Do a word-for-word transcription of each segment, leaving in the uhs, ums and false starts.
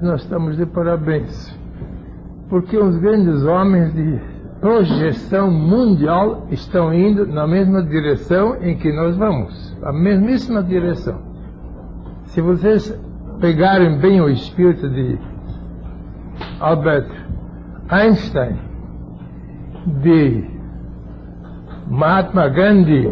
nós estamos de parabéns, porque os grandes homens de projeção mundial estão indo na mesma direção em que nós vamos, a mesmíssima direção. Se vocês pegarem bem o espírito de Albert Einstein, de Mahatma Gandhi,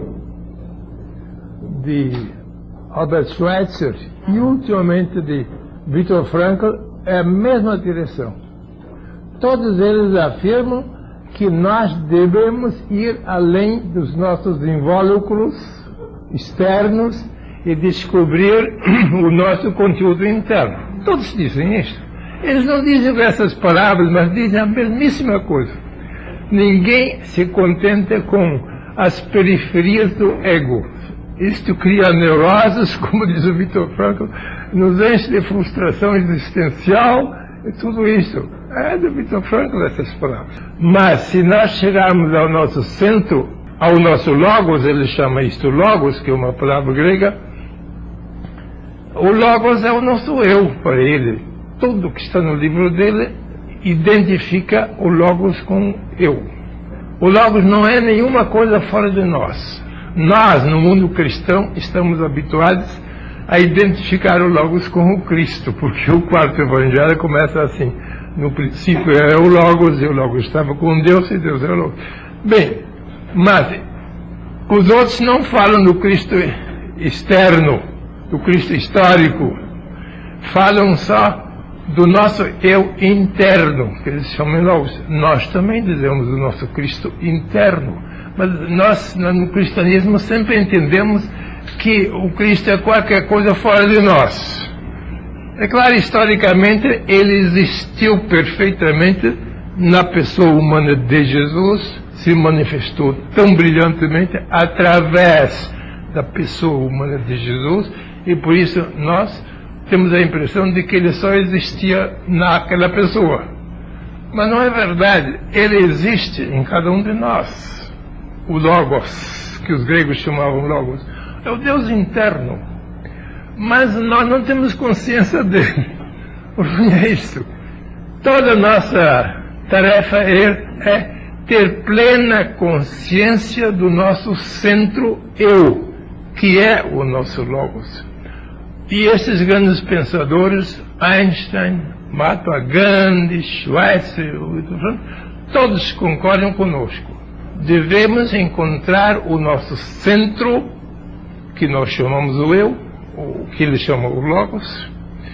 de Albert Schweitzer e ultimamente de Viktor Frankl, é a mesma direção. Todos eles afirmam que nós devemos ir além dos nossos invólucros externos e descobrir o nosso conteúdo interno. Todos dizem isso. Eles não dizem essas palavras, mas dizem a mesmíssima coisa. Ninguém se contenta com as periferias do ego. Isto cria neuroses, como diz o Viktor Frankl, nos enche de frustração existencial e tudo isso. É do Viktor Frankl essas palavras. Mas se nós chegarmos ao nosso centro, ao nosso logos, ele chama isto logos, que é uma palavra grega, o logos é o nosso eu para ele. Tudo que está no livro dele identifica o logos com eu. O logos não é nenhuma coisa fora de nós. Nós, no mundo cristão, estamos habituados a identificar o Logos com o Cristo, porque o quarto evangelho começa assim: no princípio era o Logos, e o Logos estava com Deus, e Deus era o Logos. Bem, mas os outros não falam do Cristo externo, do Cristo histórico, falam só do nosso eu interno, que eles chamam Logos. Nós também dizemos o nosso Cristo interno. Mas nós, no cristianismo, sempre entendemos que o Cristo é qualquer coisa fora de nós. É claro, historicamente, ele existiu perfeitamente na pessoa humana de Jesus, se manifestou tão brilhantemente através da pessoa humana de Jesus, e por isso nós temos a impressão de que ele só existia naquela pessoa. Mas não é verdade, ele existe em cada um de nós. O Logos, que os gregos chamavam Logos, é o Deus interno. Mas nós não temos consciência dele. É isso. Toda a nossa tarefa é, é ter plena consciência do nosso centro eu, que é o nosso Logos. E esses grandes pensadores, Einstein, Mahatma Gandhi, Schweitzer, todos concordam conosco. Devemos encontrar o nosso centro, que nós chamamos o eu, o que eles chamam o Logos,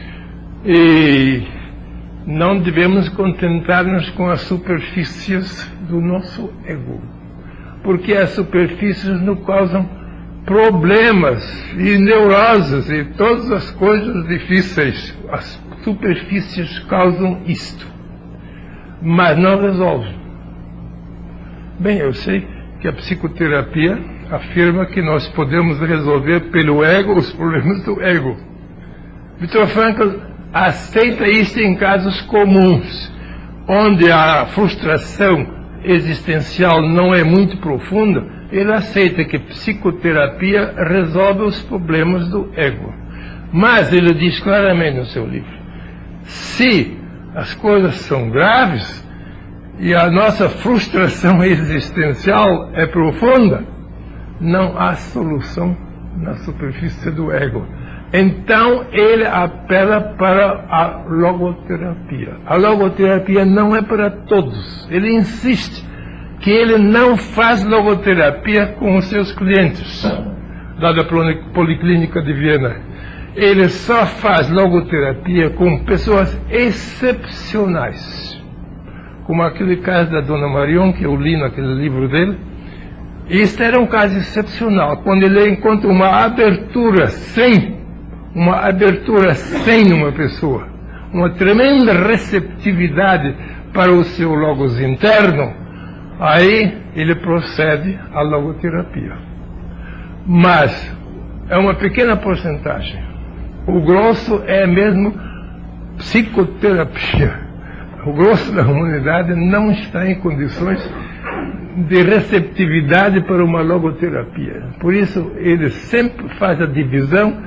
e não devemos contentar-nos com as superfícies do nosso ego, porque as superfícies nos causam problemas e neuroses e todas as coisas difíceis. As superfícies causam isto, mas não resolvem. Bem, eu sei que a psicoterapia afirma que nós podemos resolver pelo ego os problemas do ego. Viktor Frankl aceita isso em casos comuns, onde a frustração existencial não é muito profunda. Ele aceita que psicoterapia resolve os problemas do ego. Mas ele diz claramente no seu livro: se as coisas são graves e a nossa frustração existencial é profunda, não há solução na superfície do ego. Então ele apela para a logoterapia. A logoterapia não é para todos. Ele insiste que ele não faz logoterapia com os seus clientes, lá da Policlínica de Viena. Ele só faz logoterapia com pessoas excepcionais, como aquele caso da Dona Marion, que eu li naquele livro dele. Este era um caso excepcional, quando ele encontra uma abertura sem, uma abertura sem numa pessoa, uma tremenda receptividade para o seu logos interno, aí ele procede à logoterapia. Mas é uma pequena porcentagem. O grosso é mesmo psicoterapia. O grosso da humanidade não está em condições de receptividade para uma logoterapia. Por isso, ele sempre faz a divisão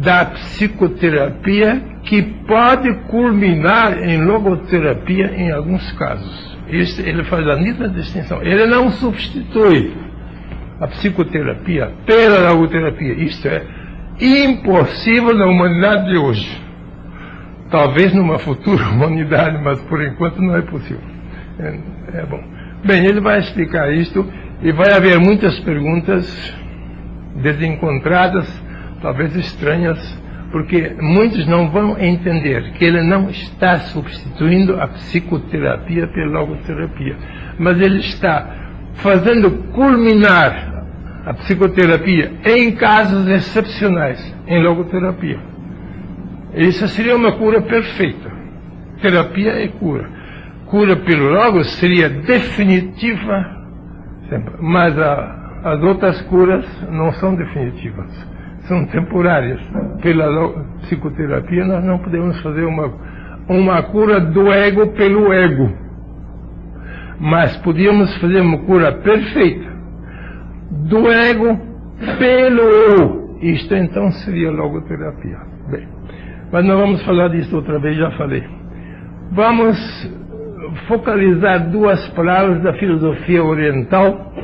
da psicoterapia que pode culminar em logoterapia em alguns casos. Isso, ele faz a nítida distinção. Ele não substitui a psicoterapia pela logoterapia. Isso é impossível na humanidade de hoje. Talvez numa futura humanidade, mas por enquanto não é possível. É, é bom. Bem, ele vai explicar isto e vai haver muitas perguntas desencontradas, talvez estranhas, porque muitos não vão entender que ele não está substituindo a psicoterapia pela logoterapia, mas ele está fazendo culminar a psicoterapia em casos excepcionais, em logoterapia. Isso seria uma cura perfeita. Terapia é cura. Cura pelo logos seria definitiva, sempre, mas a, as outras curas não são definitivas, são temporárias. Pela psicoterapia nós não podemos fazer uma, uma cura do ego pelo ego, mas podíamos fazer uma cura perfeita do ego pelo eu. Isto então seria logoterapia. Bem, mas não vamos falar disso outra vez, já falei. Vamos focalizar duas palavras da filosofia oriental: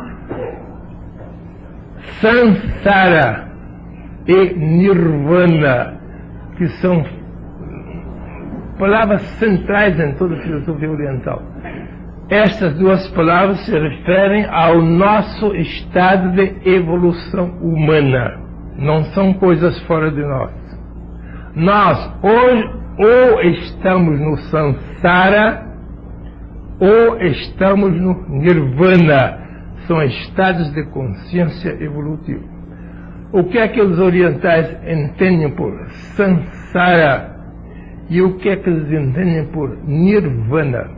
Samsara e Nirvana, que são palavras centrais em toda a filosofia oriental. Estas duas palavras se referem ao nosso estado de evolução humana. Não são coisas fora de nós. Nós hoje ou estamos no Samsara ou estamos no Nirvana. São estados de consciência evolutiva. O que é que os orientais entendem por Samsara e o que é que eles entendem por Nirvana?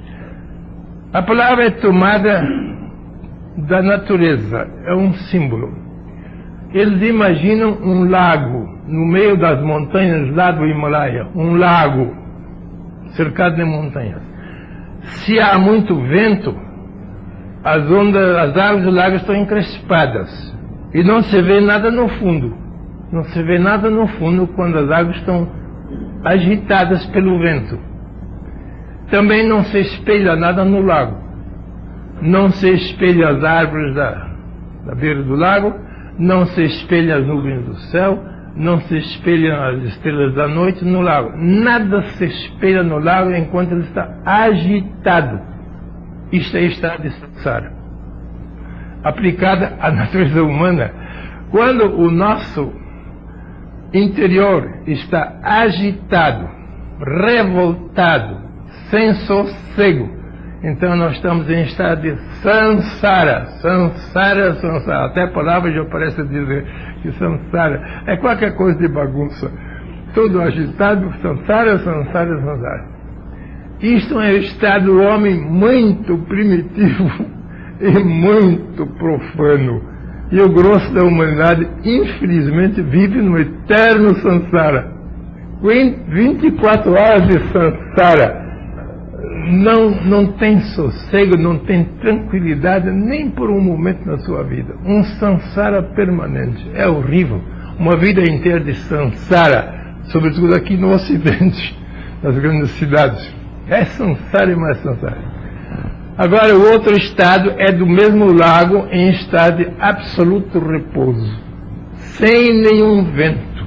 A palavra é tomada da natureza, é um símbolo. Eles imaginam um lago no meio das montanhas lá do Himalaia, um lago cercado de montanhas. Se há muito vento, as ondas, as águas do lago estão encrespadas e não se vê nada no fundo. Não se vê nada no fundo quando as águas estão agitadas pelo vento. Também não se espelha nada no lago. Não se espelha as árvores da, da beira do lago, não se espelha as nuvens do céu, não se espelham as estrelas da noite no lago. Nada se espelha no lago enquanto ele está agitado. Isto é estado de samsara. Aplicada à natureza humana, quando o nosso interior está agitado, revoltado, sem sossego, então nós estamos em estado de samsara. Samsara, samsara. Até a palavra já parece dizer que samsara é qualquer coisa de bagunça. Tudo agitado, samsara, samsara, samsara. Isto é o estado do homem muito primitivo e muito profano. E o grosso da humanidade, infelizmente, vive no eterno samsara. vinte e quatro horas de samsara. Não, não tem sossego, não tem tranquilidade nem por um momento na sua vida. Um samsara permanente. É horrível. Uma vida inteira de samsara, sobretudo aqui no Ocidente, nas grandes cidades. É samsara e mais samsara. Agora, o outro estado é do mesmo lago em estado de absoluto repouso, sem nenhum vento,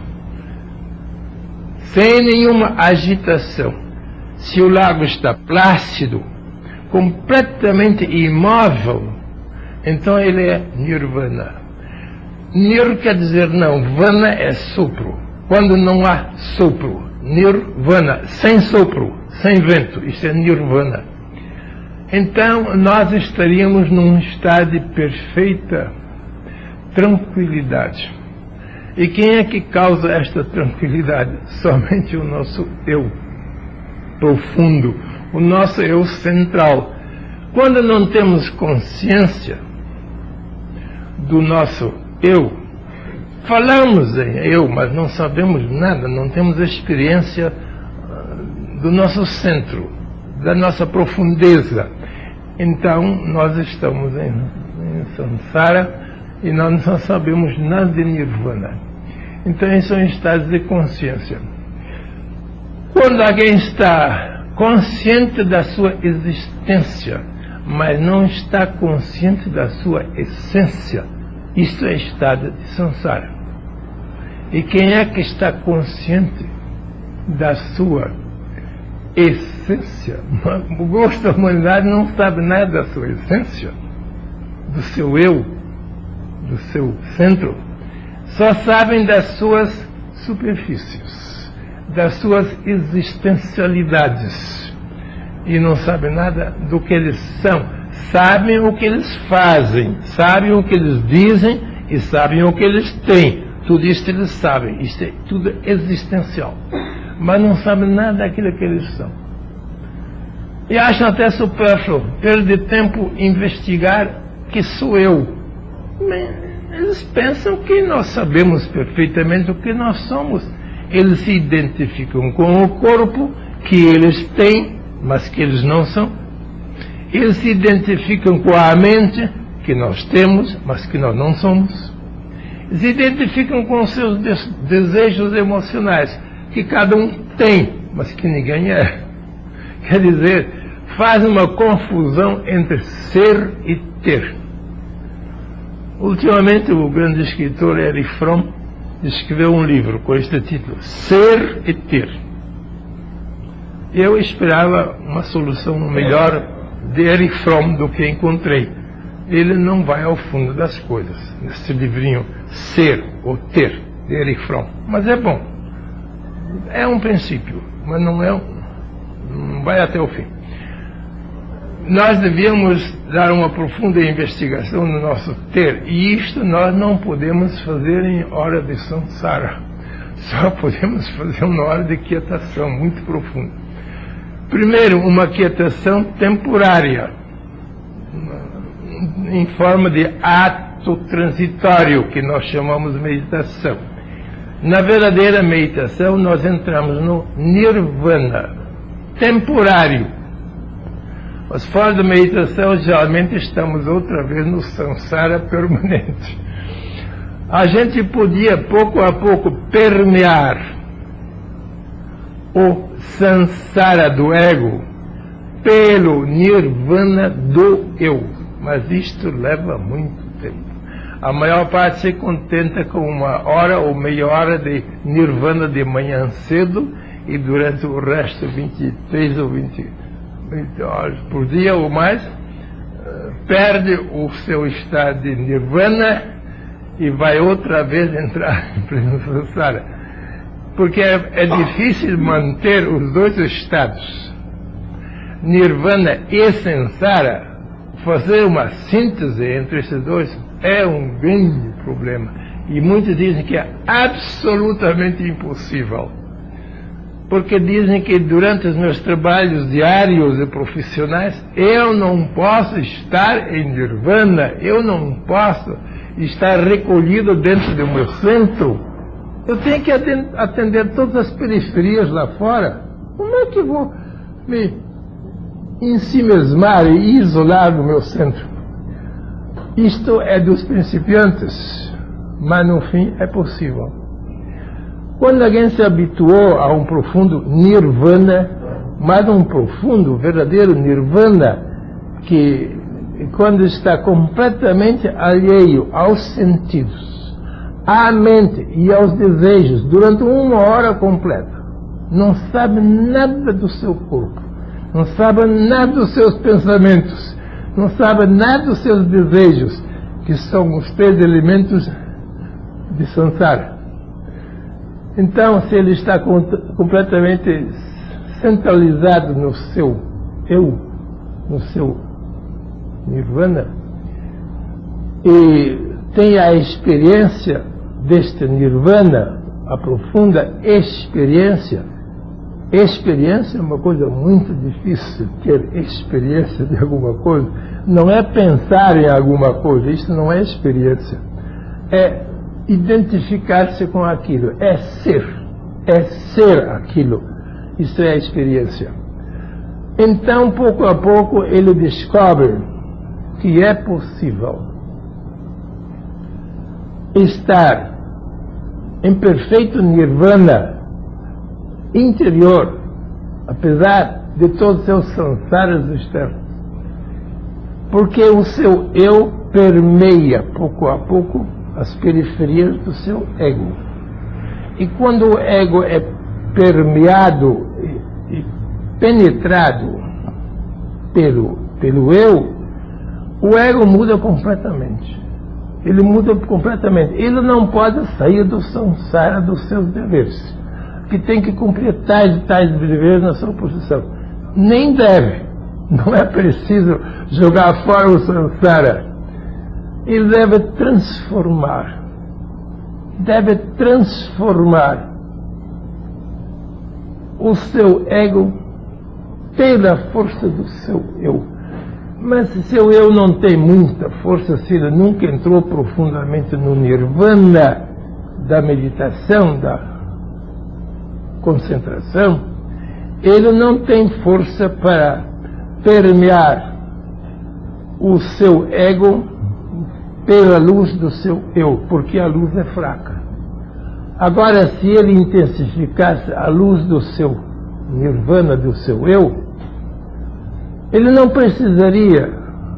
sem nenhuma agitação. Se o lago está plácido, completamente imóvel, então ele é nirvana. Nir quer dizer não, vana é sopro. Quando não há sopro, nirvana, sem sopro, sem vento, isso é nirvana. Então nós estaríamos num estado de perfeita tranquilidade. E quem é que causa esta tranquilidade? Somente o nosso eu profundo, o nosso eu central. Quando não temos consciência do nosso eu, falamos em eu, mas não sabemos nada, não temos experiência do nosso centro, da nossa profundeza. Então nós estamos em, em samsara e nós não sabemos nada de nirvana. Então, esses são estados de consciência. Quando alguém está consciente da sua existência, mas não está consciente da sua essência, isso é estado de samsara. E quem é que está consciente da sua essência? O gosto da humanidade não sabe nada da sua essência, do seu eu, do seu centro. Só sabem das suas superfícies, das suas existencialidades. E não sabem nada do que eles são. Sabem o que eles fazem, sabem o que eles dizem e sabem o que eles têm. Tudo isso eles sabem, isso é tudo existencial. Mas não sabem nada daquilo que eles são. E acham até supérfluo, perde tempo investigar que sou eu. Eles pensam que nós sabemos perfeitamente o que nós somos. Eles se identificam com o corpo que eles têm, mas que eles não são. Eles se identificam com a mente que nós temos, mas que nós não somos. Se identificam com os seus desejos emocionais, que cada um tem, mas que ninguém é. Quer dizer, faz uma confusão entre ser e ter. Ultimamente, o grande escritor Erich Fromm escreveu um livro com este título, Ser e Ter. Eu esperava uma solução melhor de Erich Fromm do que encontrei. Ele não vai ao fundo das coisas, nesse livrinho Ser ou Ter, de Erich Fromm. Mas é bom. É um princípio, mas não é um, não vai até o fim. Nós devíamos dar uma profunda investigação no nosso ter, e isto nós não podemos fazer em hora de samsara. Só podemos fazer uma hora de quietação muito profunda. Primeiro, uma quietação temporária, em forma de ato transitório, que nós chamamos meditação. Na verdadeira meditação, nós entramos no nirvana temporário. Mas fora da meditação, geralmente estamos outra vez no samsara permanente. A gente podia, pouco a pouco, permear o samsara do ego pelo nirvana do eu. Mas isto leva muito tempo. A maior parte se contenta com uma hora ou meia hora de nirvana de manhã cedo e durante o resto, vinte e três ou vinte, vinte horas por dia ou mais, perde o seu estado de nirvana e vai outra vez entrar em pleno samsara. Porque é, é difícil manter os dois estados, nirvana e samsara. Fazer uma síntese entre esses dois é um grande problema. E muitos dizem que é absolutamente impossível. Porque dizem que durante os meus trabalhos diários e profissionais, eu não posso estar em nirvana, eu não posso estar recolhido dentro do meu centro. Eu tenho que atender todas as periferias lá fora. Como é que eu vou me em si mesmar e isolar no meu centro? Isto é dos principiantes, mas no fim é possível. Quando alguém se habituou a um profundo nirvana, mas um profundo, verdadeiro nirvana, que quando está completamente alheio aos sentidos, à mente e aos desejos, durante uma hora completa, não sabe nada do seu corpo, não sabe nada dos seus pensamentos, não sabe nada dos seus desejos, que são os três elementos de samsara. Então, se ele está completamente centralizado no seu eu, no seu nirvana, e tem a experiência deste nirvana, a profunda experiência. Experiência é uma coisa muito difícil, ter experiência de alguma coisa. Não é pensar em alguma coisa, isso não é experiência. É identificar-se com aquilo, é ser, é ser aquilo. Isso é a experiência. Então, pouco a pouco, ele descobre que é possível estar em perfeito nirvana interior, apesar de todos os seus samsaras externos. Porque o seu eu permeia, pouco a pouco, as periferias do seu ego. E quando o ego é permeado e, e penetrado pelo, pelo eu, o ego muda completamente. Ele muda completamente. Ele não pode sair do samsara dos seus deveres, que tem que cumprir tais e tais deveres na sua posição. Nem deve. Não é preciso jogar fora o samsara. Ele deve transformar. Deve transformar o seu ego pela força do seu eu. Mas se seu eu não tem muita força, se ele nunca entrou profundamente no nirvana da meditação, da concentração, ele não tem força para permear o seu ego pela luz do seu eu, porque a luz é fraca. Agora, se ele intensificasse a luz do seu nirvana, do seu eu, ele não precisaria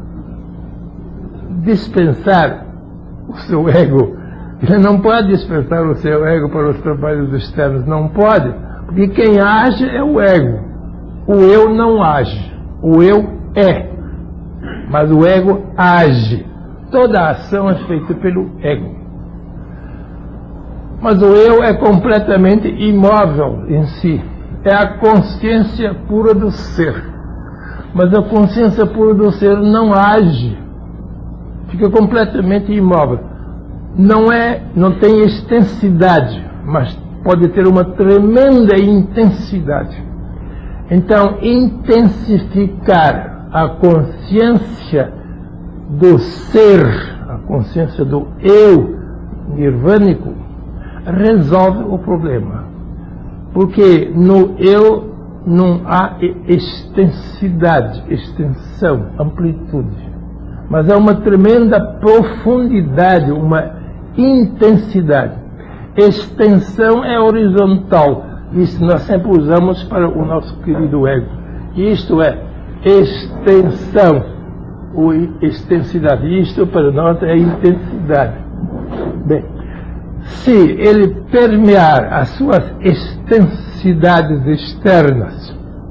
dispensar o seu ego. Ele não pode dispensar o seu ego para os trabalhos externos, não pode, porque quem age é o ego. O eu não age, o eu é, mas o ego age. Toda a ação é feita pelo ego. Mas o eu é completamente imóvel em si. É a consciência pura do ser. Mas a consciência pura do ser não age. Fica completamente imóvel. Não é, não tem extensidade, mas pode ter uma tremenda intensidade. Então, intensificar a consciência do ser, a consciência do eu nirvânico, resolve o problema. Porque no eu não há extensidade, extensão, amplitude. Mas há uma tremenda profundidade, uma intensidade. Extensão é horizontal. Isso nós sempre usamos para o nosso querido ego. Isto é extensão, ou extensidade. Isto para nós é intensidade. Bem, se ele permear as suas extensidades externas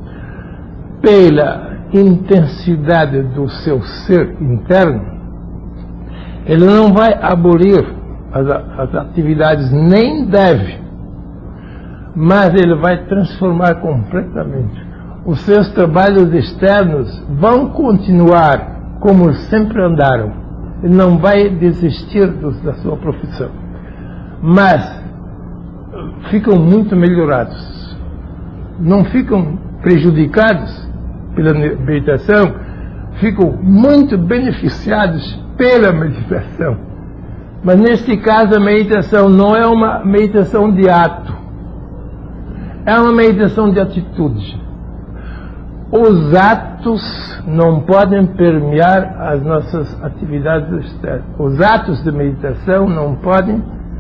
pela intensidade do seu ser interno, ele não vai abolir as, as atividades, nem deve, mas ele vai transformar completamente. Os seus trabalhos externos vão continuar como sempre andaram. Ele não vai desistir dos, da sua profissão, mas ficam muito melhorados. Não ficam prejudicados pela meditação, ficam muito beneficiados pela meditação. Mas neste caso a meditação não é uma meditação de ato, é uma meditação de atitude. Os atos não podem permear as nossas atividades externas. Os atos de meditação não podem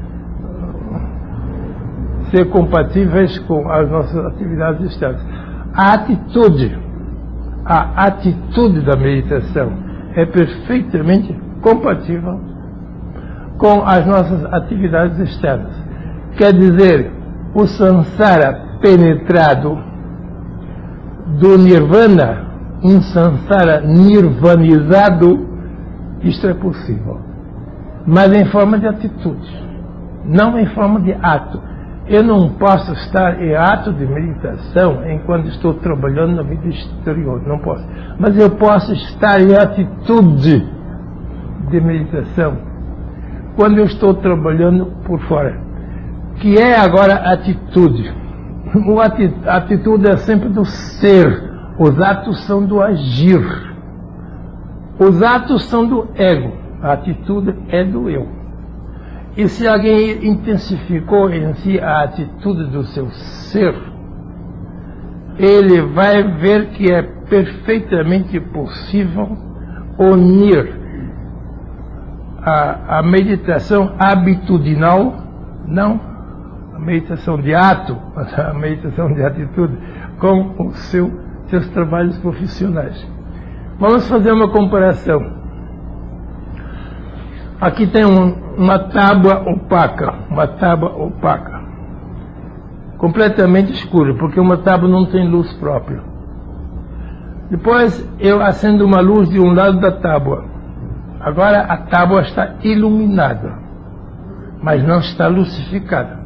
ser compatíveis com as nossas atividades externas. A atitude, a atitude da meditação é perfeitamente compatível com as nossas atividades externas. Quer dizer, o samsara penetrado do nirvana, um samsara nirvanizado, isto é possível. Mas em forma de atitude, não em forma de ato. Eu não posso estar em ato de meditação enquanto estou trabalhando na vida exterior, não posso. Mas eu posso estar em atitude de meditação quando eu estou trabalhando por fora. Que é agora atitude. A atitude é sempre do ser. Os atos são do agir. Os atos são do ego. A atitude é do eu. E se alguém intensificou em si a atitude do seu ser, ele vai ver que é perfeitamente possível unir a, a meditação habitudinal, não a meditação de ato, a meditação de atitude, com os seu, seus trabalhos profissionais. Vamos fazer uma comparação. Aqui tem um, uma tábua opaca, uma tábua opaca, completamente escura, porque uma tábua não tem luz própria. Depois eu acendo uma luz de um lado da tábua. Agora a tábua está iluminada, mas não está lucificada.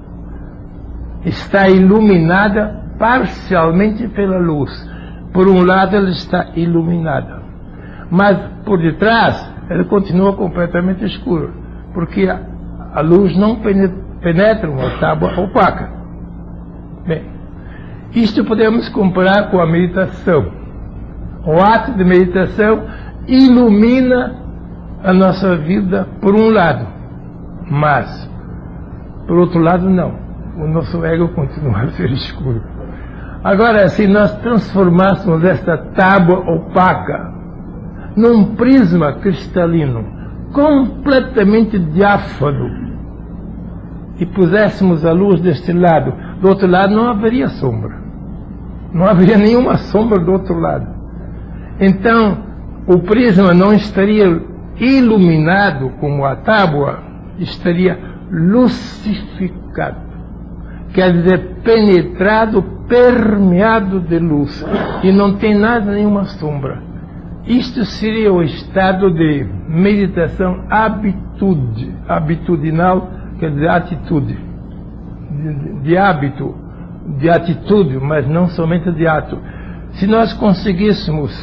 Está iluminada parcialmente pela luz. Por um lado ela está iluminada, mas por detrás ela continua completamente escura, porque a, a luz não penetra uma tábua opaca. Bem, isto podemos comparar com a meditação. O ato de meditação ilumina a nossa vida por um lado, mas por outro lado não. O nosso ego continua a ser escuro. Agora, se nós transformássemos esta tábua opaca num prisma cristalino completamente diáfano e puséssemos a luz deste lado, do outro lado não haveria sombra. Não haveria nenhuma sombra do outro lado. Então, o prisma não estaria iluminado como a tábua, estaria lucificado. Quer dizer, penetrado, permeado de luz. E não tem nada, nenhuma sombra. Isto seria o estado de meditação habitude, habitudinal, quer dizer, atitude. De, de hábito, de atitude, mas não somente de ato. Se nós conseguíssemos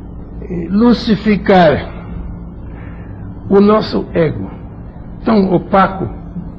lucificar o nosso ego, tão opaco,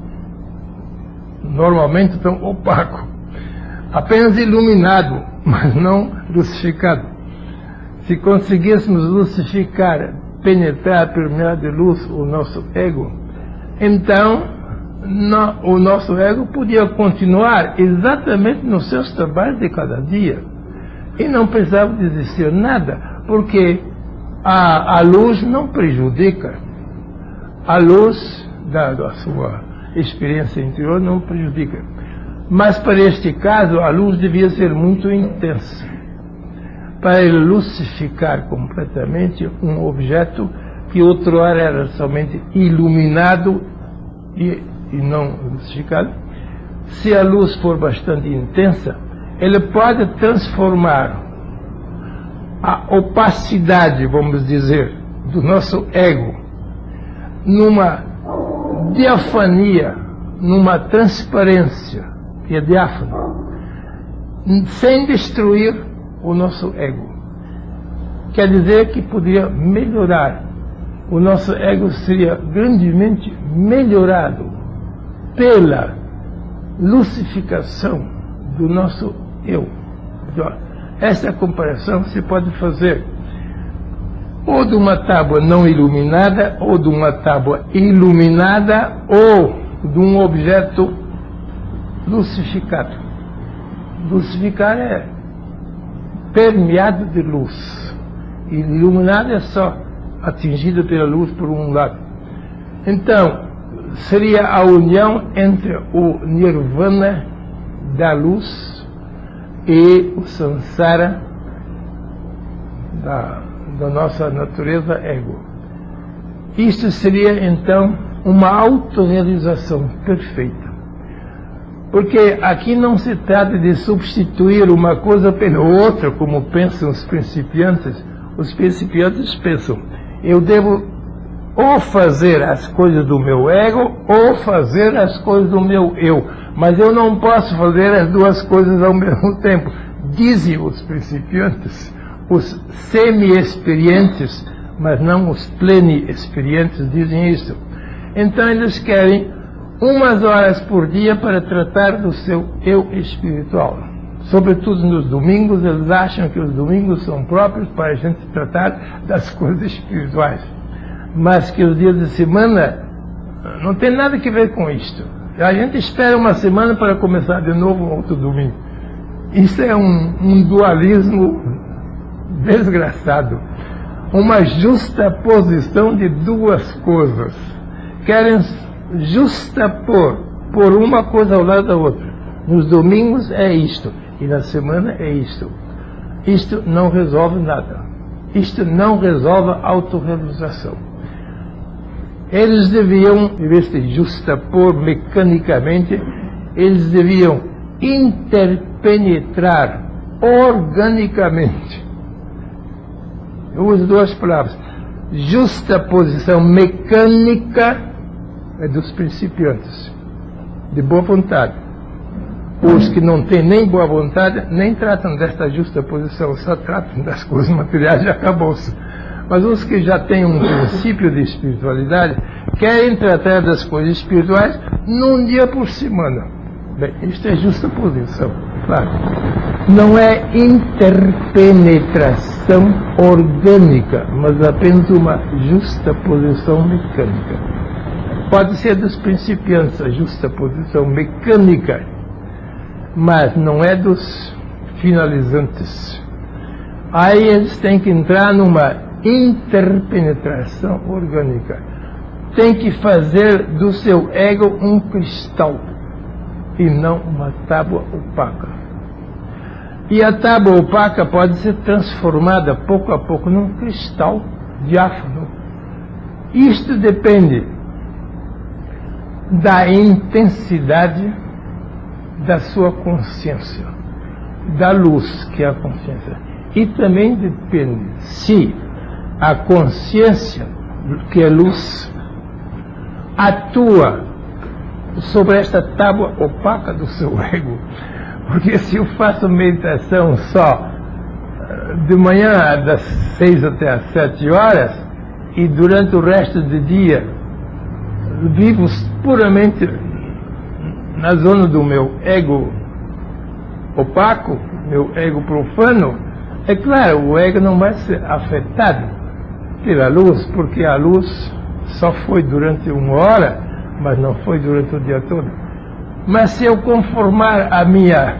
normalmente tão opaco, apenas iluminado, mas não lucificado. Se conseguíssemos lucificar, penetrar, permear de luz o nosso ego, então no, o nosso ego podia continuar exatamente nos seus trabalhos de cada dia e não precisava desistir nada, porque a, a luz não prejudica. A luz da, da sua experiência interior não prejudica. Mas para este caso, a luz devia ser muito intensa, para ele lucificar completamente um objeto que outrora era somente iluminado e, e não lucificado. Se a luz for bastante intensa, ele pode transformar a opacidade, vamos dizer, do nosso ego numa diafania, numa transparência, que é diáfana, sem destruir o nosso ego. Quer dizer que poderia melhorar. O nosso ego seria grandemente melhorado pela lucificação do nosso eu. Essa comparação se pode fazer ou de uma tábua não iluminada, ou de uma tábua iluminada, ou de um objeto lucificado. Lucificar é permeado de luz, e iluminado é só atingido pela luz por um lado. Então, seria a união entre o nirvana da luz e o samsara da, da nossa natureza ego. Isto seria então uma autorrealização perfeita, porque aqui não se trata de substituir uma coisa pela outra, como pensam os principiantes. Os principiantes pensam: eu devo ou fazer as coisas do meu ego ou fazer as coisas do meu eu, mas eu não posso fazer as duas coisas ao mesmo tempo. Dizem os principiantes, os semi-experientes, mas não os pleni-experientes, dizem isso. Então eles querem umas horas por dia para tratar do seu eu espiritual. Sobretudo nos domingos, eles acham que os domingos são próprios para a gente tratar das coisas espirituais, mas que os dias de semana não tem nada a ver com isto. A gente espera uma semana para começar de novo outro domingo. Isso é um, um dualismo desgraçado, uma justaposição de duas coisas. Querem justapor pôr uma coisa ao lado da outra. Nos domingos é isto, e na semana é isto. Isto não resolve nada. Isto não resolve a autorrealização. Eles deviam, em vez de justapor mecanicamente, eles deviam interpenetrar organicamente. Eu uso duas palavras. Justaposição mecânica é dos principiantes, de boa vontade. Os que não têm nem boa vontade nem tratam desta justaposição, só tratam das coisas materiais e acabou-se. Mas os que já têm um princípio de espiritualidade querem tratar das coisas espirituais num dia por semana. Bem, isto é justaposição, claro. Não é interpenetração orgânica, mas apenas uma justaposição mecânica. Pode ser dos principiantes a justaposição mecânica, mas não é dos finalizantes. Aí eles têm que entrar numa interpenetração orgânica. Tem que fazer do seu ego um cristal e não uma tábua opaca. E a tábua opaca pode ser transformada pouco a pouco num cristal diáfano. Isto depende da intensidade da sua consciência, da luz que é a consciência. E também depende se a consciência, que é luz, atua sobre esta tábua opaca do seu ego. Porque se eu faço meditação só de manhã das seis até as sete horas e durante o resto do dia vivo puramente na zona do meu ego opaco, meu ego profano, é claro, o ego não vai ser afetado pela luz, porque a luz só foi durante uma hora, mas não foi durante o dia todo. Mas se eu conformar a minha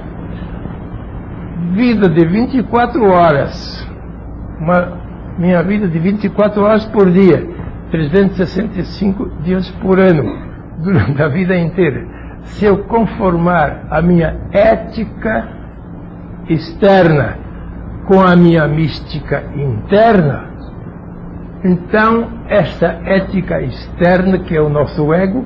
vida de vinte e quatro horas, uma, minha vida de vinte e quatro horas por dia, trezentos e sessenta e cinco dias por ano, durante a vida inteira, se eu conformar a minha ética externa com a minha mística interna, então esta ética externa, que é o nosso ego,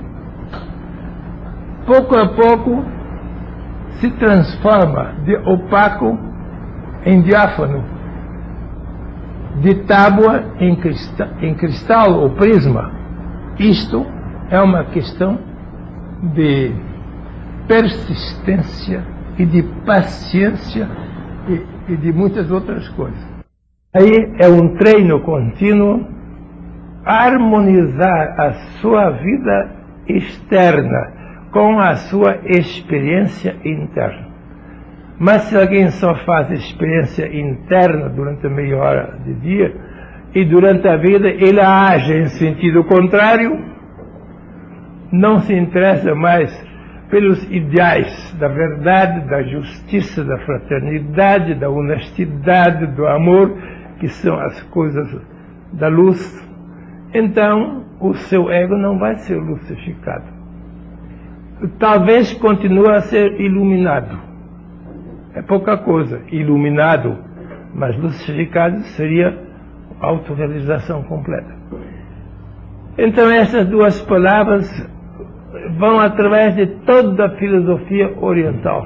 pouco a pouco se transforma de opaco em diáfano, de tábua em cristal, em cristal ou prisma. Isto é uma questão de persistência e de paciência e, e de muitas outras coisas. Aí é um treino contínuo harmonizar a sua vida externa com a sua experiência interna. Mas se alguém só faz experiência interna durante meia hora de dia e durante a vida ele age em sentido contrário, não se interessa mais pelos ideais da verdade, da justiça, da fraternidade, da honestidade, do amor, que são as coisas da luz, então o seu ego não vai ser lucificado. Talvez continue a ser iluminado. É pouca coisa, iluminado, mas lucificado seria autorrealização completa. Então essas duas palavras vão através de toda a filosofia oriental.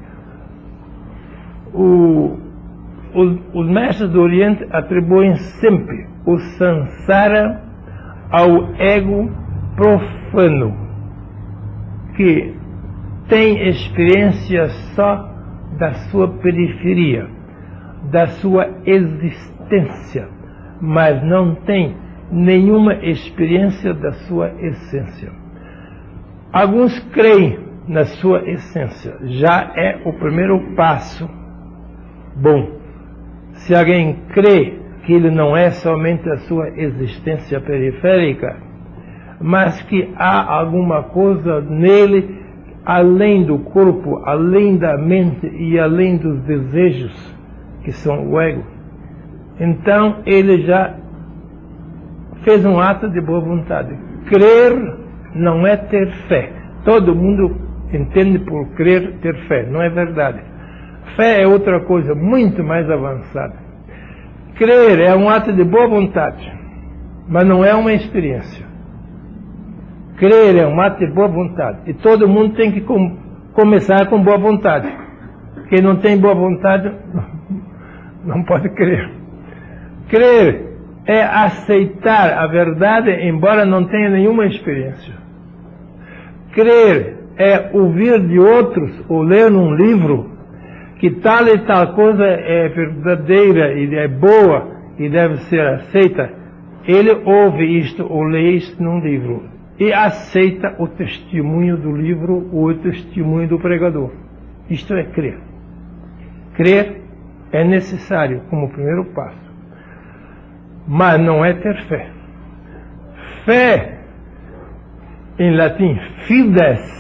O, os, os mestres do Oriente atribuem sempre o samsara ao ego profano, que tem experiência só da sua periferia, da sua existência, mas não tem nenhuma experiência da sua essência. Alguns creem na sua essência, já é o primeiro passo bom. Se alguém crê que ele não é somente a sua existência periférica, mas que há alguma coisa nele além do corpo, além da mente e além dos desejos, que são o ego, então ele já fez um ato de boa vontade. Crer não é ter fé. Todo mundo entende por crer ter fé. Não é verdade. Fé é outra coisa muito mais avançada. Crer é um ato de boa vontade, mas não é uma experiência. Crer é um ato de boa vontade. E todo mundo tem que com, começar com boa vontade. Quem não tem boa vontade não pode crer. Crer é aceitar a verdade, embora não tenha nenhuma experiência. Crer é ouvir de outros ou ler num livro que tal e tal coisa é verdadeira e é boa e deve ser aceita. Ele ouve isto ou lê isto num livro e aceita o testemunho do livro ou o testemunho do pregador. Isto é crer. Crer é necessário como primeiro passo, mas não é ter fé. Fé, em latim, fides,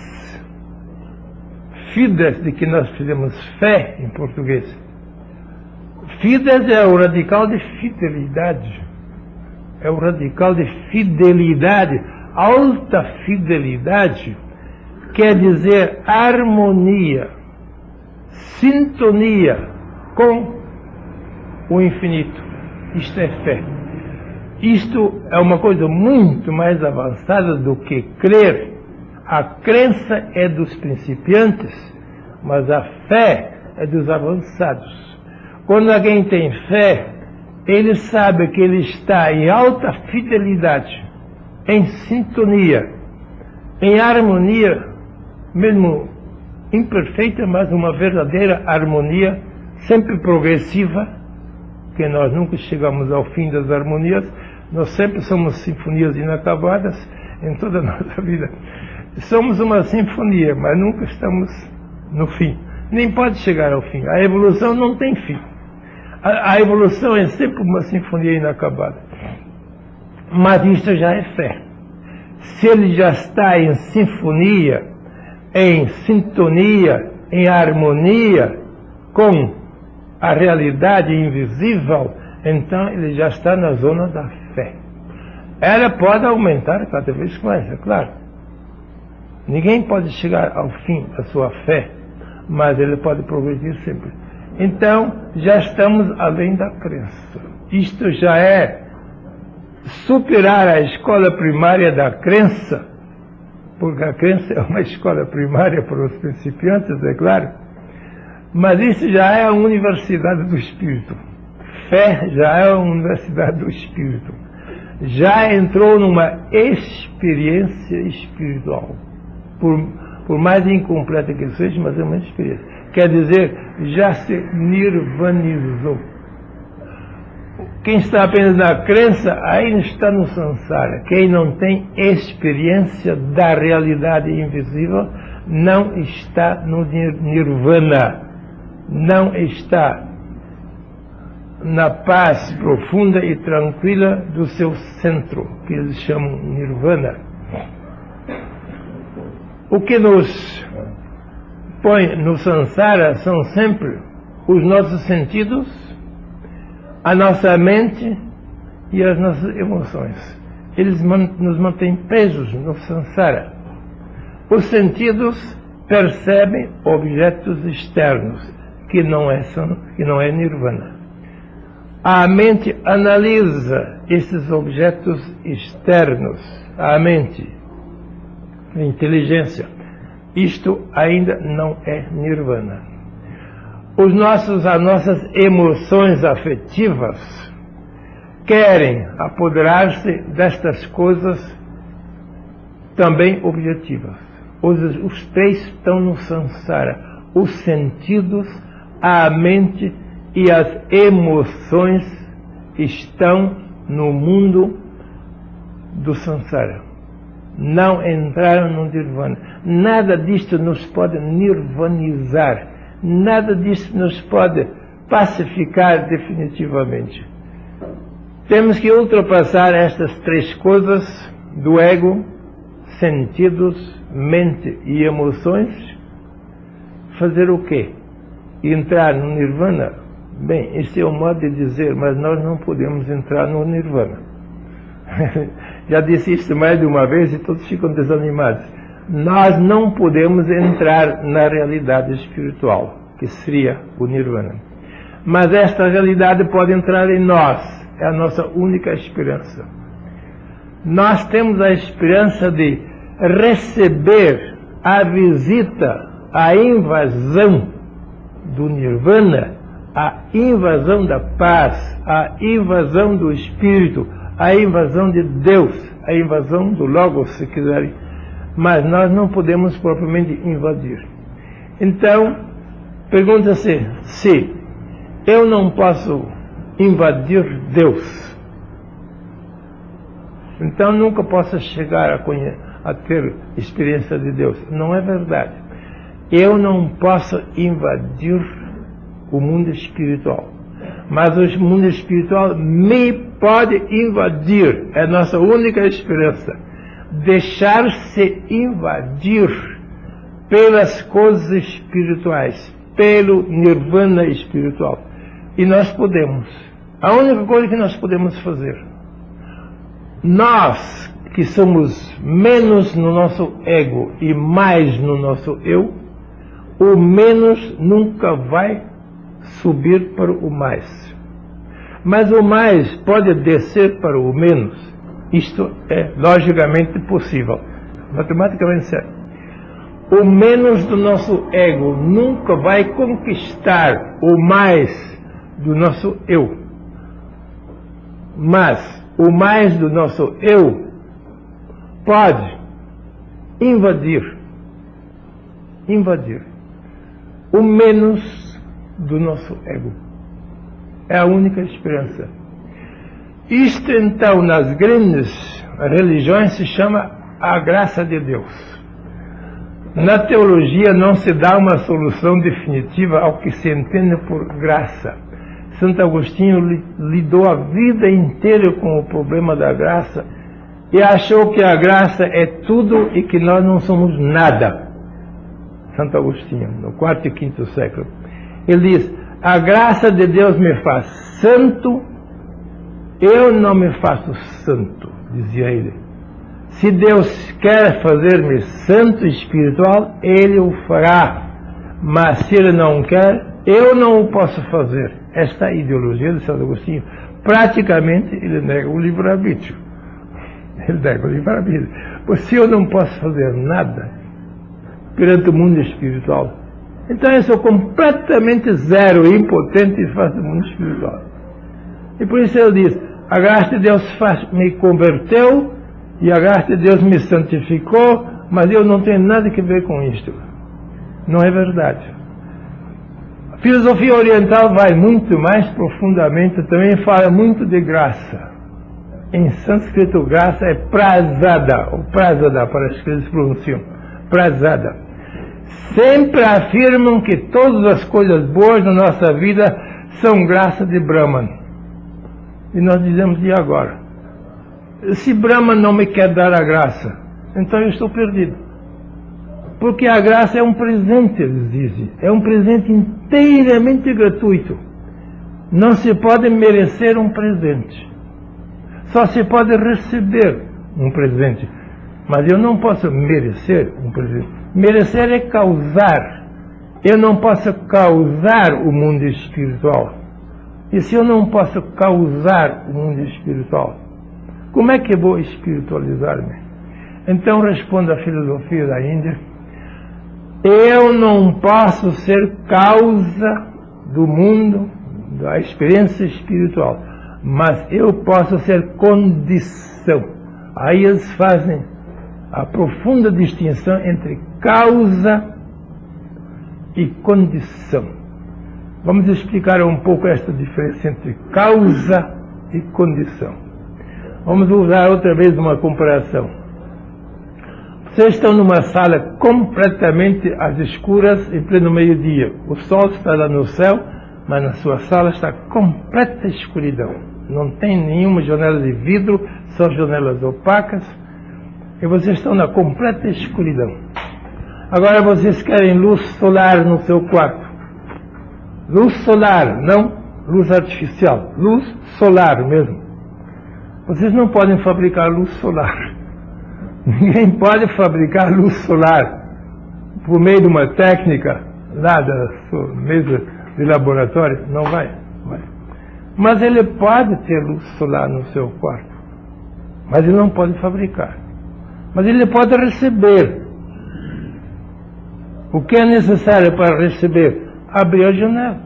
fides, de que nós fizemos fé em português. Fides é o radical de fidelidade, é o radical de fidelidade. Alta fidelidade quer dizer harmonia, sintonia com o infinito. Isto é fé. Isto é uma coisa muito mais avançada do que crer. A crença é dos principiantes, mas a fé é dos avançados. Quando alguém tem fé, ele sabe que ele está em alta fidelidade, em sintonia, em harmonia, mesmo imperfeita, mas uma verdadeira harmonia, sempre progressiva, que nós nunca chegamos ao fim das harmonias, nós sempre somos sinfonias inacabadas em toda a nossa vida. Somos uma sinfonia, mas nunca estamos no fim. Nem pode chegar ao fim. A evolução não tem fim. A, a evolução é sempre uma sinfonia inacabada. Mas isso já é fé. Se ele já está em sinfonia, em sintonia, em harmonia com a realidade invisível, então ele já está na zona da fé. Ela pode aumentar cada vez mais, é claro. Ninguém pode chegar ao fim da sua fé, mas ele pode progredir sempre. Então, já estamos além da crença. Isto já é superar a escola primária da crença, porque a crença é uma escola primária para os principiantes, é claro, mas isso já é a universidade do Espírito. Fé já é a universidade do Espírito. Já entrou numa experiência espiritual. Por, por mais incompleta que seja, mas é uma experiência. Quer dizer, já se nirvanizou. Quem está apenas na crença, ainda está no samsara. Quem não tem experiência da realidade invisível, não está no nirvana. Não está na paz profunda e tranquila do seu centro, que eles chamam nirvana. O que nos põe no samsara são sempre os nossos sentidos, a nossa mente e as nossas emoções. Eles nos mantêm presos no samsara. Os sentidos percebem objetos externos, que não é, que não é nirvana. A mente analisa esses objetos externos. A mente, a inteligência. Isto ainda não é nirvana. Os nossos, as nossas emoções afetivas querem apoderar-se destas coisas também objetivas. Os, os três estão no samsara. Os sentidos, a mente e as emoções estão no mundo do samsara. Não entraram no nirvana. Nada disto nos pode nirvanizar. Nada disso nos pode pacificar definitivamente. Temos que ultrapassar estas três coisas do ego, sentidos, mente e emoções. Fazer o quê? Entrar no nirvana? Bem, esse é o modo de dizer, mas nós não podemos entrar no nirvana. Já disse isso mais de uma vez e todos ficam desanimados. nós não podemos entrar na realidade espiritual, que seria o Nirvana. Mas esta realidade pode entrar em nós, é a nossa única esperança. Nós temos a esperança de receber a visita, a invasão do Nirvana, a invasão da paz, a invasão do Espírito, a invasão de Deus, a invasão do Logos, se quiserem. Mas nós não podemos propriamente invadir. Então, pergunta-se se eu não posso invadir Deus. Então nunca posso chegar a, conhecer, a ter experiência de Deus. Não é verdade. Eu não posso invadir o mundo espiritual. Mas o mundo espiritual me pode invadir. É a nossa única esperança. Deixar-se invadir pelas coisas espirituais, pelo nirvana espiritual. E nós podemos. A única coisa que nós podemos fazer, nós que somos menos no nosso ego e mais no nosso eu, o menos nunca vai subir para o mais. Mas o mais pode descer para o menos. Isto é logicamente possível, matematicamente certo. O menos do nosso ego nunca vai conquistar o mais do nosso eu. Mas o mais do nosso eu pode invadir, invadir o menos do nosso ego. É a única esperança. Isto então nas grandes religiões se chama a graça de Deus. Na teologia não se dá uma solução definitiva ao que se entende por graça. Santo Agostinho lidou a vida inteira com o problema da graça e achou que a graça é tudo e que nós não somos nada. Santo Agostinho, no quarto e quinto século. Ele diz, a graça de Deus me faz santo, eu não me faço santo, dizia ele. Se Deus quer fazer-me santo espiritual, Ele o fará. Mas se Ele não quer, eu não o posso fazer. Esta ideologia de Santo Agostinho, praticamente, ele nega o livre-arbítrio. Ele nega o livre-arbítrio. Pois se eu não posso fazer nada perante o mundo espiritual, então eu sou completamente zero, impotente e face do mundo espiritual. E por isso ele diz, a graça de Deus faz, me converteu, e a graça de Deus me santificou, mas eu não tenho nada a ver com isto. Não é verdade. A filosofia oriental vai muito mais profundamente, também fala muito de graça. Em sânscrito, graça é prasada, ou prasada, para as que eles pronunciam. Prasada. Sempre afirmam que todas as coisas boas na nossa vida são graça de Brahman. E nós dizemos, e agora? Se Brahma não me quer dar a graça, então eu estou perdido. Porque a graça é um presente, eles dizem. É um presente inteiramente gratuito. Não se pode merecer um presente. Só se pode receber um presente. Mas eu não posso merecer um presente. Merecer é causar. Eu não posso causar o mundo espiritual. E se eu não posso causar o mundo espiritual, como é que eu vou espiritualizar-me? Então responde a filosofia da Índia, eu não posso ser causa do mundo, da experiência espiritual, mas eu posso ser condição. Aí eles fazem a profunda distinção entre causa e condição. Vamos explicar um pouco esta diferença entre causa e condição. Vamos usar outra vez uma comparação. Vocês estão numa sala completamente às escuras, em pleno meio-dia. O sol está lá no céu, mas na sua sala está completa escuridão. Não tem nenhuma janela de vidro, só janelas opacas. E vocês estão na completa escuridão. Agora vocês querem luz solar no seu quarto. Luz solar, não luz artificial. Luz solar mesmo. Vocês não podem fabricar luz solar. Ninguém pode fabricar luz solar por meio de uma técnica lá da sua mesa de laboratório. Não vai, vai. Mas ele pode ter luz solar no seu quarto. Mas ele não pode fabricar. Mas ele pode receber. O que é necessário para receber? Abrir a janela.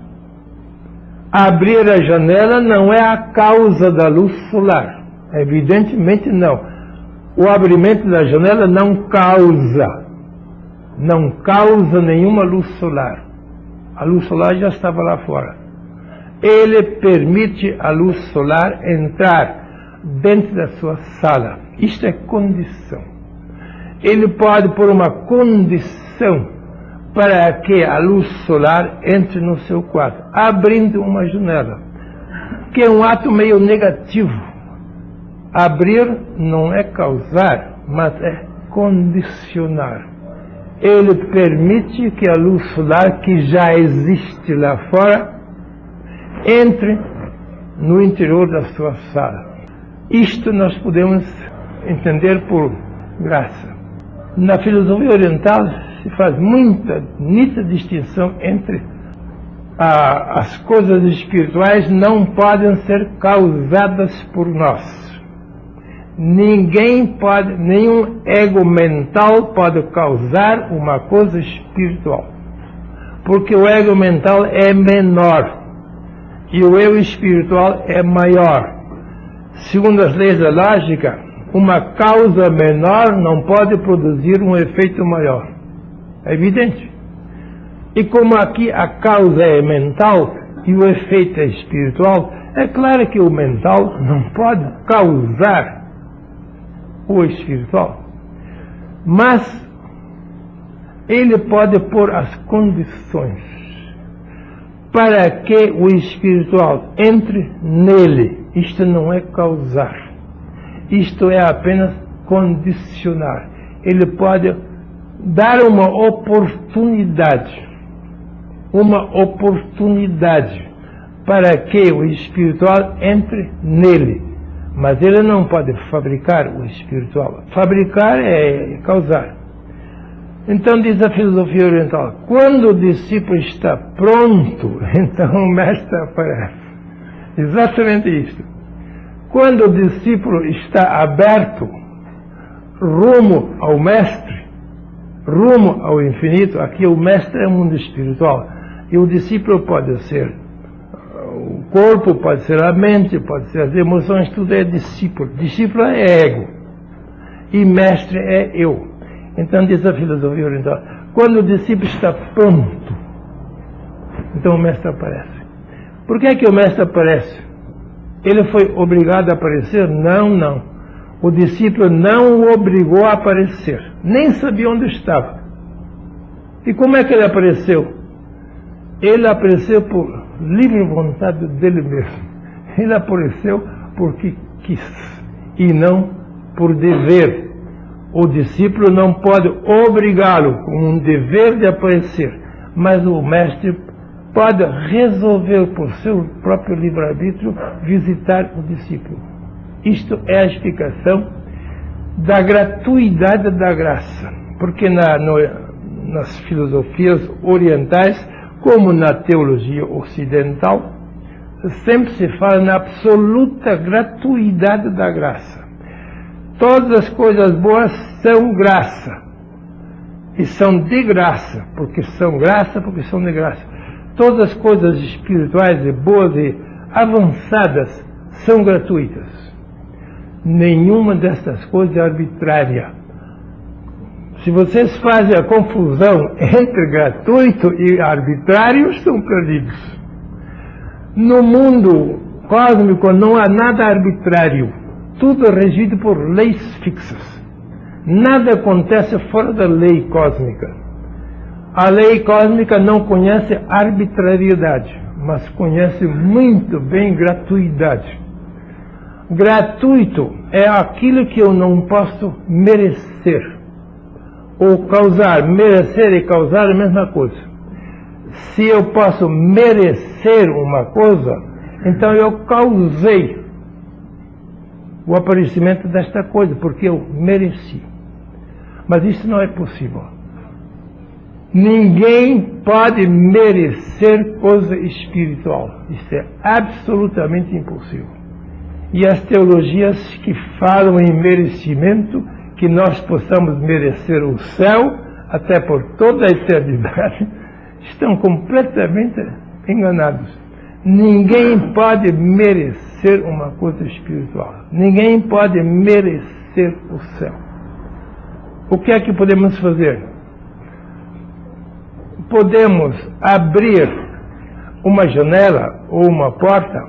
Abrir a janela não é a causa da luz solar. Evidentemente não. O abrimento da janela não causa, não causa nenhuma luz solar. A luz solar já estava lá fora. Ele permite a luz solar entrar dentro da sua sala. Isto é condição. Ele pode pôr uma condição para que a luz solar entre no seu quarto, abrindo uma janela, que é um ato meio negativo. Abrir não é causar, mas é condicionar. Ele permite que a luz solar que já existe lá fora entre no interior da sua sala. Isto nós podemos entender por graça. Na filosofia oriental se faz muita, nítida distinção entre a, as coisas espirituais não podem ser causadas por nós. Ninguém pode, nenhum ego mental pode causar uma coisa espiritual. Porque o ego mental é menor e o eu espiritual é maior. Segundo as leis da lógica, uma causa menor não pode produzir um efeito maior. É evidente. E como aqui a causa é mental e o efeito é espiritual, é claro que o mental não pode causar o espiritual. Mas ele pode pôr as condições para que o espiritual entre nele. Isto não é causar. Isto é apenas condicionar. Ele pode dar uma oportunidade, uma oportunidade para que o espiritual entre nele. Mas ele não pode fabricar o espiritual. Fabricar é causar. Então diz a filosofia oriental, quando o discípulo está pronto, então o mestre aparece. Exatamente isso. Quando o discípulo está aberto, rumo ao mestre, rumo ao infinito, aqui o mestre é o mundo espiritual, e o discípulo pode ser o corpo, pode ser a mente, pode ser as emoções, tudo é discípulo. Discípulo é ego, e mestre é eu. Então diz a filosofia oriental, quando o discípulo está pronto, então o mestre aparece. Por que é que o mestre aparece? Ele foi obrigado a aparecer? Não, não. O discípulo não o obrigou a aparecer. Nem sabia onde estava. E como é que ele apareceu? Ele apareceu por livre vontade dele mesmo. Ele apareceu porque quis e não por dever. O discípulo não pode obrigá-lo com um dever de aparecer, mas o mestre pode resolver por seu próprio livre-arbítrio visitar o discípulo. Isto é a explicação da gratuidade da graça, porque na, no, nas filosofias orientais, como na teologia ocidental, sempre se fala na absoluta gratuidade da graça. Todas as coisas boas são graça, e são de graça, porque são graça, porque são de graça. Todas as coisas espirituais e boas e avançadas são gratuitas. Nenhuma dessas coisas é arbitrária. Se vocês fazem a confusão entre gratuito e arbitrário, estão perdidos. No mundo cósmico não há nada arbitrário. Tudo é regido por leis fixas. Nada acontece fora da lei cósmica. A lei cósmica não conhece arbitrariedade, mas conhece muito bem gratuidade. Gratuito é aquilo que eu não posso merecer. Ou causar. Merecer e causar é a mesma coisa. Se eu posso merecer uma coisa, então eu causei o aparecimento desta coisa, porque eu mereci. Mas isso não é possível. Ninguém pode merecer coisa espiritual. Isso é absolutamente impossível. E as teologias que falam em merecimento, que nós possamos merecer o céu, até por toda a eternidade, estão completamente enganados. Ninguém pode merecer uma coisa espiritual. Ninguém pode merecer o céu. O que é que podemos fazer? Podemos abrir uma janela ou uma porta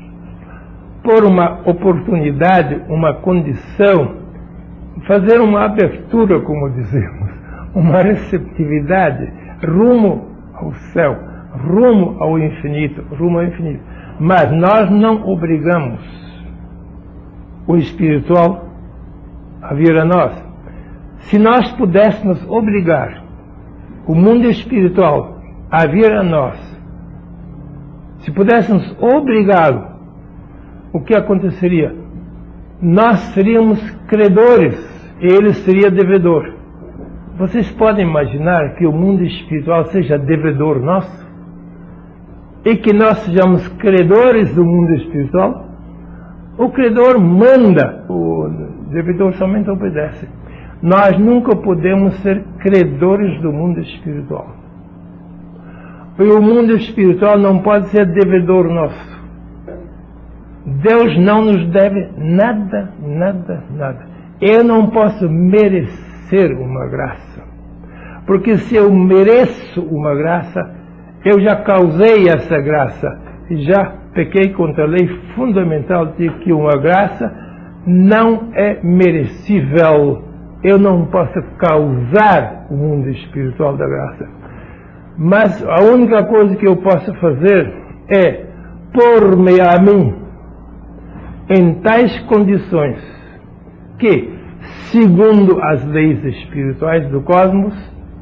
por uma oportunidade, uma condição, fazer uma abertura, como dizemos, uma receptividade rumo ao céu, rumo ao infinito, rumo ao infinito. Mas nós não obrigamos o espiritual a vir a nós. Se nós pudéssemos obrigar o mundo espiritual a vir a nós, se pudéssemos obrigá-lo, o que aconteceria? Nós seríamos credores e ele seria devedor. Vocês podem imaginar que o mundo espiritual seja devedor nosso? E que nós sejamos credores do mundo espiritual? O credor manda, o devedor somente obedece. Nós nunca podemos ser credores do mundo espiritual. E o mundo espiritual não pode ser devedor nosso. Deus não nos deve nada, nada, nada. Eu não posso merecer uma graça. Porque se eu mereço uma graça, eu já causei essa graça. E já pequei contra a lei fundamental de que uma graça não é merecível. Eu não posso causar o mundo espiritual da graça. Mas a única coisa que eu posso fazer é pôr-me a mim em tais condições que, segundo as leis espirituais do cosmos,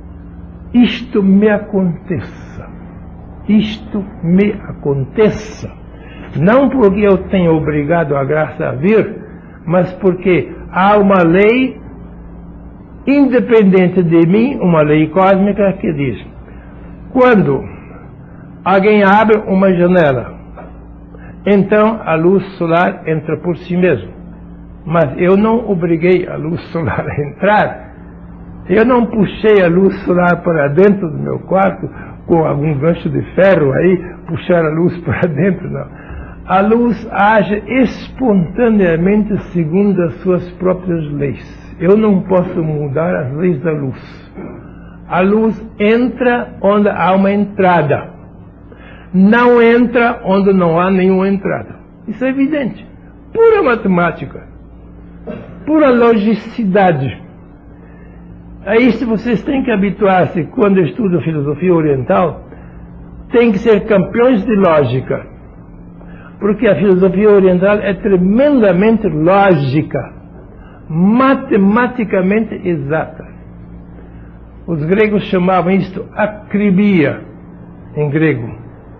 isto me aconteça. Isto me aconteça. Não porque eu tenha obrigado a graça a vir, mas porque há uma lei independente de mim, uma lei cósmica que diz: quando alguém abre uma janela, então a luz solar entra por si mesmo. Mas eu não obriguei a luz solar a entrar. Eu não puxei a luz solar para dentro do meu quarto com algum gancho de ferro aí, puxar a luz para dentro, não. A luz age espontaneamente segundo as suas próprias leis. Eu não posso mudar as leis da luz. A luz entra onde há uma entrada. Não entra onde não há nenhuma entrada. Isso é evidente. Pura matemática. Pura logicidade. A isso vocês têm que habituar-se quando estudam filosofia oriental. Tem que ser campeões de lógica. Porque a filosofia oriental é tremendamente lógica. Matematicamente exata. Os gregos chamavam isto acribia, em grego.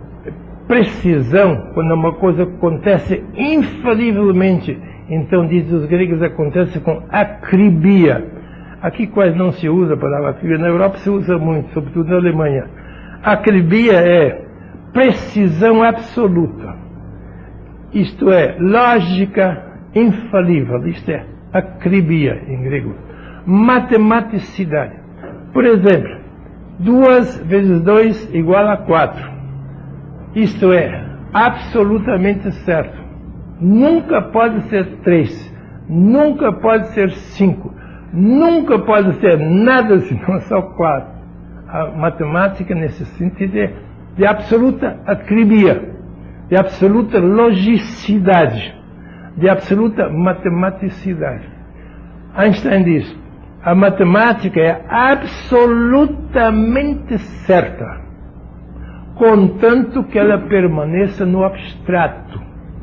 Precisão, quando uma coisa acontece infalivelmente. Então, diz os gregos, acontece com acribia. Aqui quase não se usa a palavra acribia. Na Europa se usa muito, sobretudo na Alemanha. Acribia é precisão absoluta. Isto é, lógica infalível. Isto é acribia, em grego. Matematicidade. Por exemplo, duas vezes dois igual a quatro. Isto é absolutamente certo. Nunca pode ser três. Nunca pode ser cinco. Nunca pode ser nada senão só quatro. A matemática, nesse sentido, é de absoluta acribia, de absoluta logicidade, de absoluta matematicidade. Einstein diz: a matemática é absolutamente certa, contanto que ela permaneça no abstrato.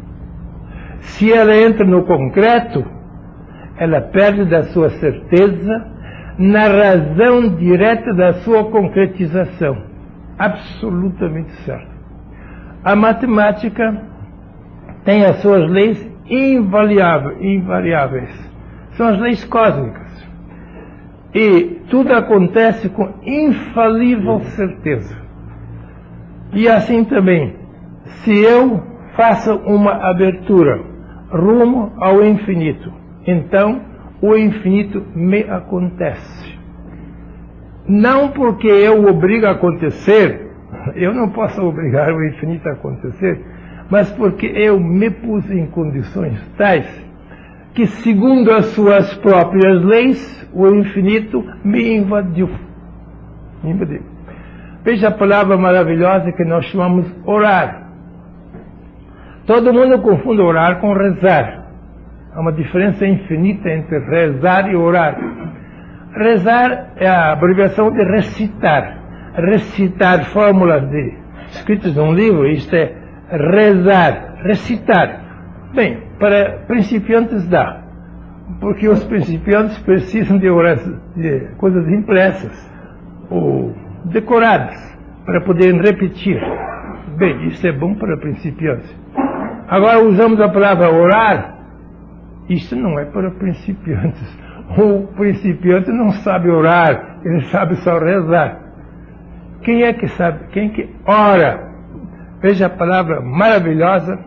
Se ela entra no concreto, ela perde da sua certeza na razão direta da sua concretização. Absolutamente certo. A matemática tem as suas leis invariáveis. São as leis cósmicas. E tudo acontece com infalível certeza. E assim também, se eu faço uma abertura rumo ao infinito, então o infinito me acontece. Não porque eu obrigo a acontecer, eu não posso obrigar o infinito a acontecer, mas porque eu me pus em condições tais que, segundo as suas próprias leis, o infinito me invadiu. Me invadiu. Veja a palavra maravilhosa que nós chamamos orar. Todo mundo confunde orar com rezar. Há uma diferença infinita entre rezar e orar. Rezar é a abreviação de recitar. Recitar fórmulas de, escritas num livro, isto é rezar, recitar. Bem, para principiantes dá, porque os principiantes precisam de, orações, de coisas impressas ou decoradas para poderem repetir. Bem, isso é bom para principiantes. Agora usamos a palavra orar, isso não é para principiantes. O principiante não sabe orar, ele sabe só rezar. Quem é que sabe? Quem que ora? Veja a palavra maravilhosa,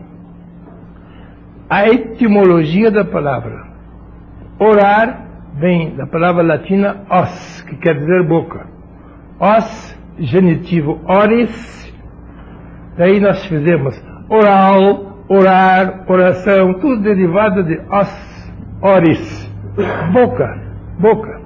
a etimologia da palavra. Orar vem da palavra latina os, que quer dizer boca. Os, genitivo oris, daí nós fizemos oral, orar, oração, tudo derivado de os, oris, boca, boca.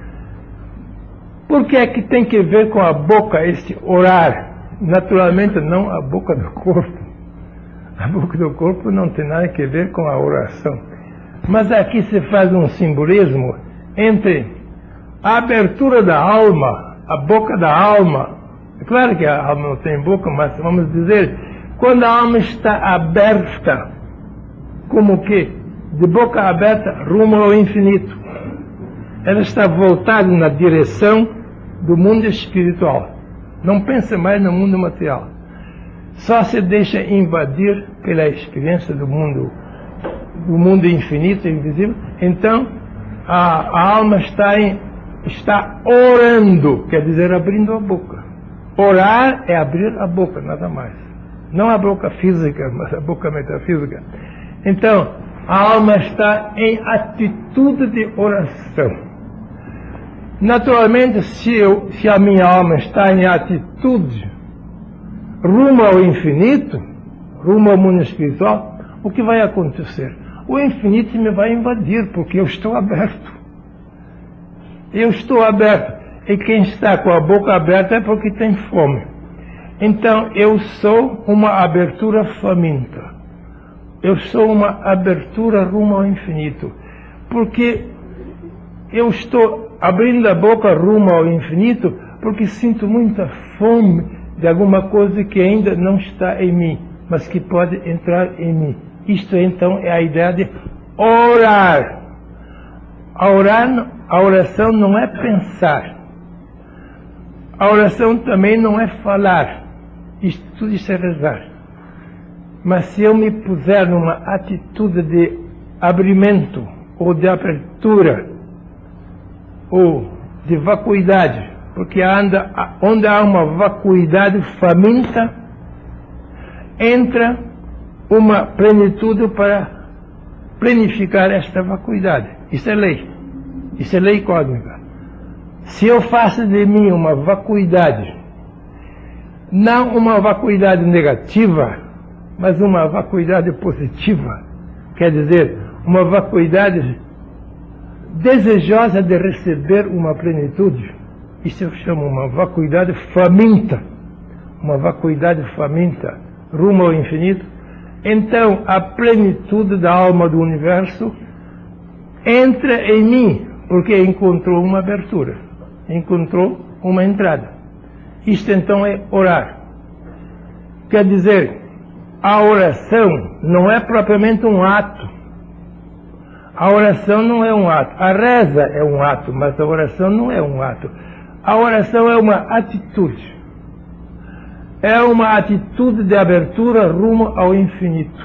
Por que é que tem que ver com a boca este orar? Naturalmente não a boca do corpo. A boca do corpo não tem nada a ver com a oração. Mas aqui se faz um simbolismo entre a abertura da alma, a boca da alma. É claro que a alma não tem boca, mas vamos dizer, quando a alma está aberta, como que? De boca aberta rumo ao infinito. Ela está voltada na direção do mundo espiritual. Não pensa mais no mundo material. Só se deixa invadir pela experiência do mundo, do mundo infinito e invisível. Então, a, a alma está, em, está orando, quer dizer, abrindo a boca. Orar é abrir a boca, nada mais. Não a boca física, mas a boca metafísica. Então, a alma está em atitude de oração. Naturalmente, se, eu, se a minha alma está em atitude rumo ao infinito, rumo ao mundo espiritual, o que vai acontecer? O infinito me vai invadir, porque eu estou aberto. Eu estou aberto. E quem está com a boca aberta é porque tem fome. Então, eu sou uma abertura faminta. Eu sou uma abertura rumo ao infinito. Porque eu estou abrindo a boca rumo ao infinito porque sinto muita fome de alguma coisa que ainda não está em mim, mas que pode entrar em mim. Isto então é a ideia de orar. A, orar, a oração não é pensar. A oração também não é falar. Isto tudo isso é rezar. Mas se eu me puser numa atitude de abrimento ou de abertura, ou de vacuidade, porque anda, onde há uma vacuidade faminta, entra uma plenitude para planificar esta vacuidade. Isso é lei. Isso é lei cósmica. Se eu faço de mim uma vacuidade, não uma vacuidade negativa, mas uma vacuidade positiva, quer dizer, uma vacuidade desejosa de receber uma plenitude, isso eu chamo uma vacuidade faminta, uma vacuidade faminta rumo ao infinito. Então a plenitude da alma do universo entra em mim, porque encontrou uma abertura, encontrou uma entrada. Isto então é orar. Quer dizer, a oração não é propriamente um ato. A oração não é um ato. A reza é um ato, mas a oração não é um ato. A oração é uma atitude. É uma atitude de abertura rumo ao infinito.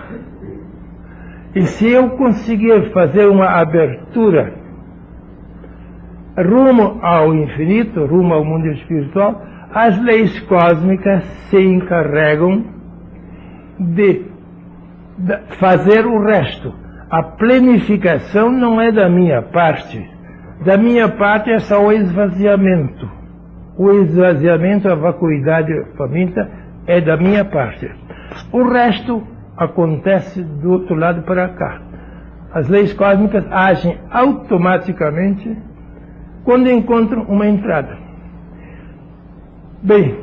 E se eu conseguir fazer uma abertura rumo ao infinito, rumo ao mundo espiritual, as leis cósmicas se encarregam de, de fazer o resto. A planificação não é da minha parte. Da minha parte é só o esvaziamento. O esvaziamento, a vacuidade faminta é da minha parte. O resto acontece do outro lado para cá. As leis cósmicas agem automaticamente quando encontram uma entrada. Bem,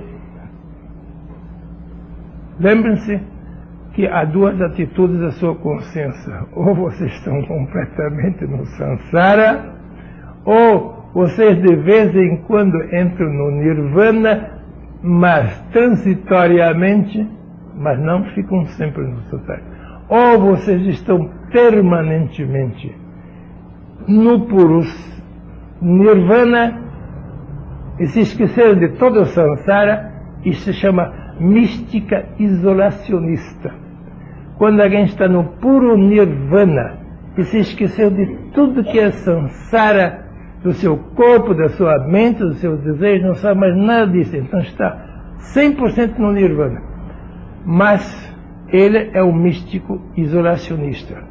lembrem-se que há duas atitudes da sua consciência. Ou vocês estão completamente no samsara, ou vocês de vez em quando entram no nirvana, mas transitoriamente, mas não ficam sempre no samsara. Ou vocês estão permanentemente no puro nirvana e se esqueceram de todo o samsara. Isso se chama mística isolacionista. Quando alguém está no puro nirvana e se esqueceu de tudo que é samsara, do seu corpo, da sua mente, dos seus desejos, não sabe mais nada disso, então está cem por cento no nirvana. Mas ele é um místico isolacionista.